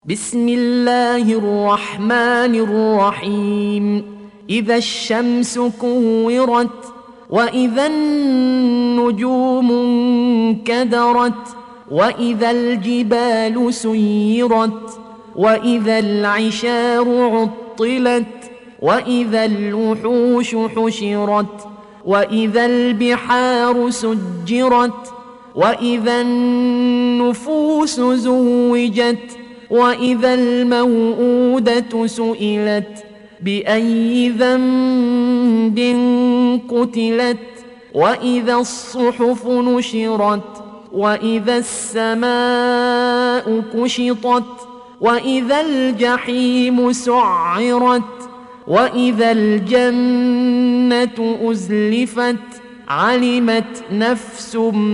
بسم الله الرحمن الرحيم. إذا الشمس كورت وإذا النجوم انكدرت وإذا الجبال سيرت وإذا العشار عطلت وإذا الوحوش حشرت وإذا البحار سجرت وإذا النفوس زوجت وإذا الموءودة سئلت بأي ذنب قتلت وإذا الصحف نشرت وإذا السماء كشطت وإذا الجحيم سعرت وإذا الجنة أزلفت علمت نفس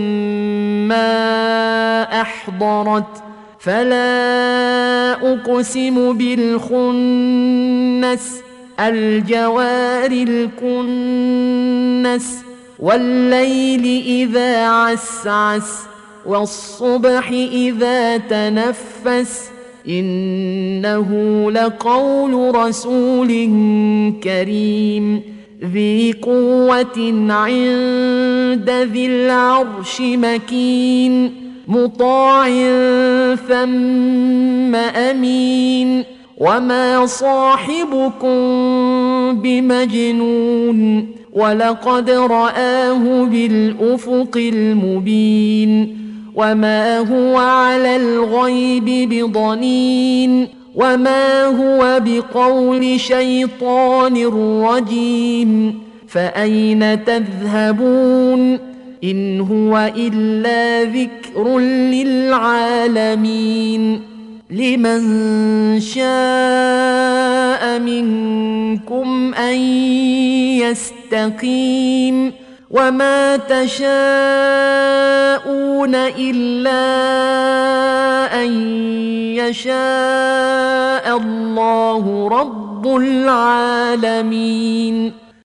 ما أحضرت فلا أقسم بالخنس الجوار الكنس والليل إذا عسعس والصبح إذا تنفس إنه لقول رسول كريم ذي قوة عند ذي العرش مكين مطاع ثم أمين وما صاحبكم بمجنون ولقد رآه بالأفق المبين وما هو على الغيب بضنين وما هو بقول شيطان رجيم فأين تذهبون إن هو إلا ذكر للعالمين لمن شاء منكم أن يستقيم وما تشاءون إلا أن يشاء الله رب العالمين.